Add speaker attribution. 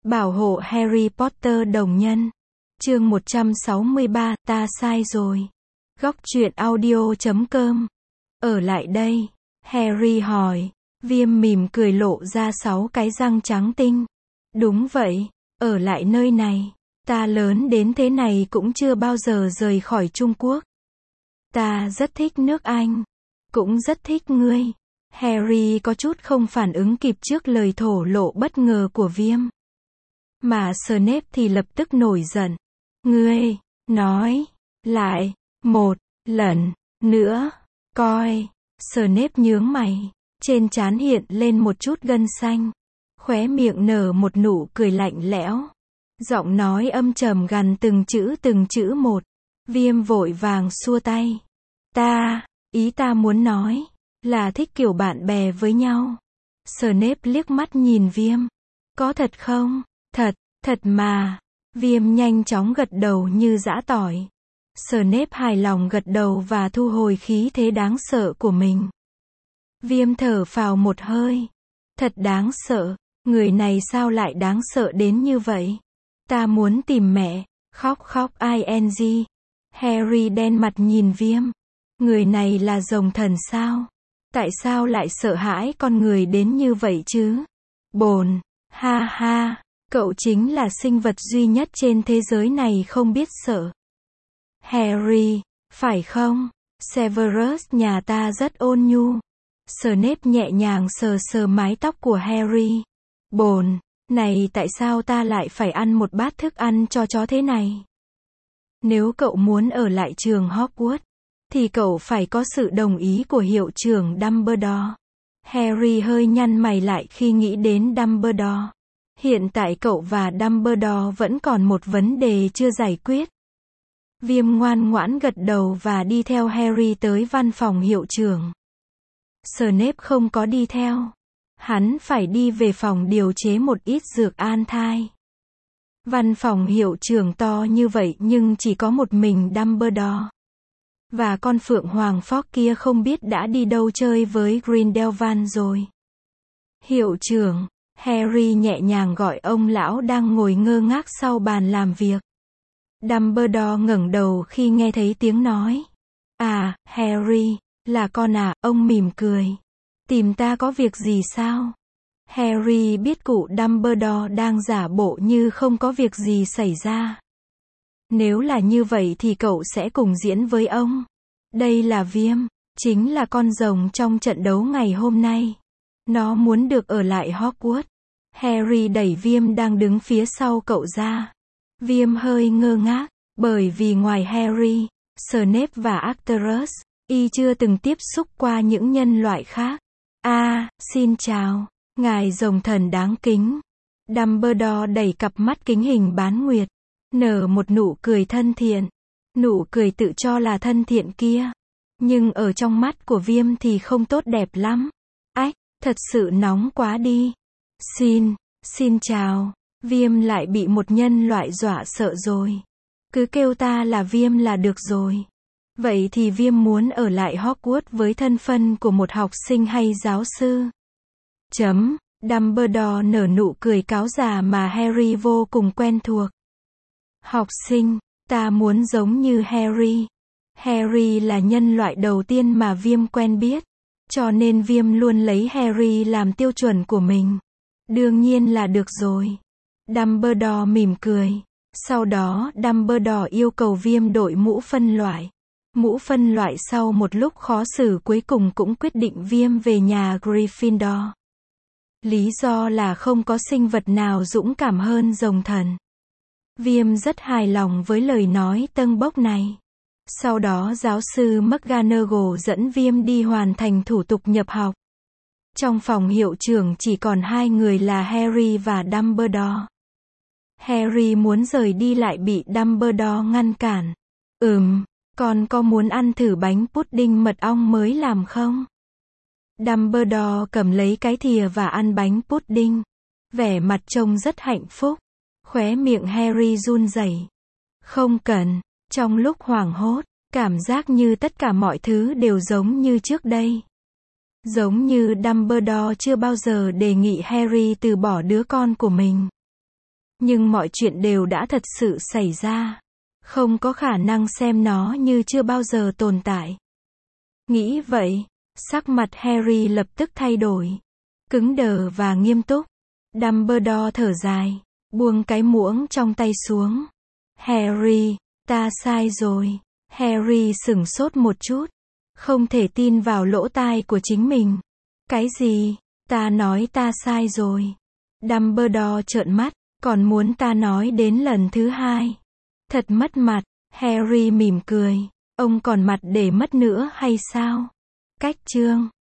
Speaker 1: Bảo hộ Harry Potter đồng nhân. Chương 163, ta sai rồi. Góc truyện audio.com. Ở lại đây. Harry hỏi. Viêm mỉm cười lộ ra 6 cái răng trắng tinh. Đúng vậy, ở lại nơi này. Ta lớn đến thế này cũng chưa bao giờ rời khỏi Trung Quốc. Ta rất thích nước Anh. Cũng rất thích ngươi. Harry có chút không phản ứng kịp trước lời thổ lộ bất ngờ của Viêm. Mà Snape thì lập tức nổi giận. Ngươi, nói, lại, một lần, nữa, coi. Snape nhướng mày. Trên trán hiện lên một chút gân xanh. Khóe miệng nở một nụ cười lạnh lẽo. Giọng nói âm trầm gằn từng chữ một. Viêm vội vàng xua tay. Ý ta muốn nói, là thích kiểu bạn bè với nhau. Snape liếc mắt nhìn Viêm. Có thật không? Thật mà. Viêm nhanh chóng gật đầu như giã tỏi. Snape hài lòng gật đầu và thu hồi khí thế đáng sợ của mình. Viêm thở phào một hơi. Thật đáng sợ. Người này sao lại đáng sợ đến như vậy? Ta muốn tìm mẹ. Khóc ing. Harry đen mặt nhìn Viêm. Người này là rồng thần sao? Tại sao lại sợ hãi con người đến như vậy chứ? Bồn. Ha ha. Cậu chính là sinh vật duy nhất trên thế giới này không biết sợ. Harry. Phải không? Severus nhà ta rất ôn nhu. Snape nhẹ nhàng sờ mái tóc của Harry. Bồn. Này tại sao ta lại phải ăn một bát thức ăn cho chó thế này? Nếu cậu muốn ở lại trường Hogwarts, thì cậu phải có sự đồng ý của hiệu trưởng Dumbledore. Harry hơi nhăn mày lại khi nghĩ đến Dumbledore. Hiện tại cậu và Dumbledore vẫn còn một vấn đề chưa giải quyết. Viêm ngoan ngoãn gật đầu và đi theo Harry tới văn phòng hiệu trưởng. Snape không có đi theo. Hắn phải đi về phòng điều chế một ít dược an thai. Văn phòng hiệu trưởng to như vậy nhưng chỉ có một mình Dumbledore. Và con phượng hoàng Fogg kia không biết đã đi đâu chơi với Grindelwald rồi. Hiệu trưởng. Harry nhẹ nhàng gọi ông lão đang ngồi ngơ ngác sau bàn làm việc. Dumbledore ngẩng đầu khi nghe thấy tiếng nói. À, Harry, là con à, ông mỉm cười. Tìm ta có việc gì sao? Harry biết cụ Dumbledore đang giả bộ như không có việc gì xảy ra. Nếu là như vậy thì cậu sẽ cùng diễn với ông. Đây là Viêm, chính là con rồng trong trận đấu ngày hôm nay. Nó muốn được ở lại Hogwarts. Harry đẩy Viêm đang đứng phía sau cậu ra. Viêm hơi ngơ ngác, bởi vì ngoài Harry, Snape và Arcturus, y chưa từng tiếp xúc qua những nhân loại khác. Xin chào, ngài rồng thần đáng kính. Dumbledore đẩy cặp mắt kính hình bán nguyệt, nở một nụ cười thân thiện. Nụ cười tự cho là thân thiện kia. Nhưng ở trong mắt của Viêm thì không tốt đẹp lắm. Thật sự nóng quá đi. Xin chào. Viêm lại bị một nhân loại dọa sợ rồi. Cứ kêu ta là Viêm là được rồi. Vậy thì Viêm muốn ở lại Hogwarts với thân phận của một học sinh hay giáo sư? Dumbledore nở nụ cười cáo già mà Harry vô cùng quen thuộc. Học sinh, ta muốn giống như Harry. Harry là nhân loại đầu tiên mà Viêm quen biết. Cho nên Viêm luôn lấy Harry làm tiêu chuẩn của mình. Đương nhiên là được rồi. Dumbledore mỉm cười. Sau đó Dumbledore yêu cầu Viêm đội mũ phân loại. Mũ phân loại sau một lúc khó xử cuối cùng cũng quyết định Viêm về nhà Gryffindor. Lý do là không có sinh vật nào dũng cảm hơn rồng thần. Viêm rất hài lòng với lời nói tâng bốc này. Sau đó giáo sư McGonagall dẫn Viêm đi hoàn thành thủ tục nhập học. Trong phòng hiệu trưởng chỉ còn 2 người là Harry và Dumbledore. Harry muốn rời đi lại bị Dumbledore ngăn cản. Con có muốn ăn thử bánh pudding mật ong mới làm không? Dumbledore cầm lấy cái thìa và ăn bánh pudding. Vẻ mặt trông rất hạnh phúc. Khóe miệng Harry run rẩy. Không cần. Trong lúc hoảng hốt, cảm giác như tất cả mọi thứ đều giống như trước đây. Giống như Dumbledore chưa bao giờ đề nghị Harry từ bỏ đứa con của mình. Nhưng mọi chuyện đều đã thật sự xảy ra. Không có khả năng xem nó như chưa bao giờ tồn tại. Nghĩ vậy, sắc mặt Harry lập tức thay đổi. Cứng đờ và nghiêm túc. Dumbledore thở dài, buông cái muỗng trong tay xuống. Harry, ta sai rồi. Harry sửng sốt một chút. Không thể tin vào lỗ tai của chính mình. Cái gì? Ta nói ta sai rồi. Dumbledore trợn mắt, còn muốn ta nói đến lần thứ hai. Thật mất mặt. Harry mỉm cười. Ông còn mặt để mất nữa hay sao? Cách chương